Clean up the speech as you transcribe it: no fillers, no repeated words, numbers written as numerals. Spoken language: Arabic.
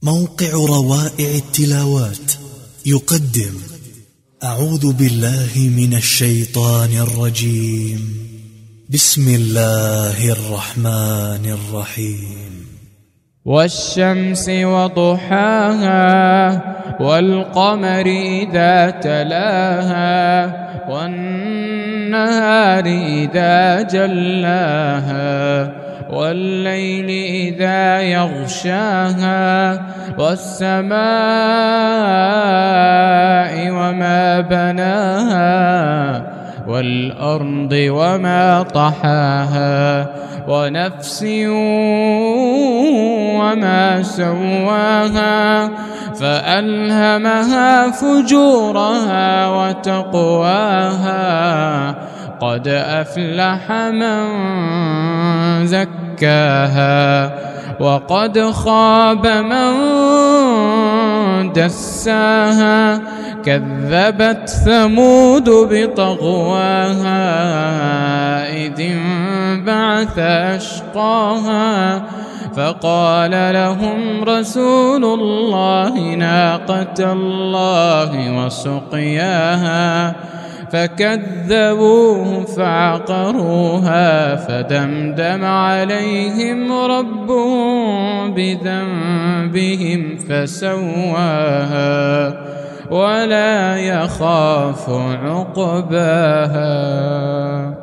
موقع روائع التلاوات يقدم أعوذ بالله من الشيطان الرجيم. بسم الله الرحمن الرحيم. والشمس وضحاها والقمر إذا تلاها والنهار إذا جلاها والليل إذا يغشاها والسماء وما بناها والأرض وما طحاها ونفس وما سواها فألهمها فجورها وتقواها قد أفلح من زكاها وقد خاب من دساها كذبت ثمود بطغواها إذ انبعث أشقاها فقال لهم رسول الله ناقة الله وسقياها فكذبوه فعقروها فدمدم عليهم ربهم بذنبهم فسواها ولا يخاف عقباها.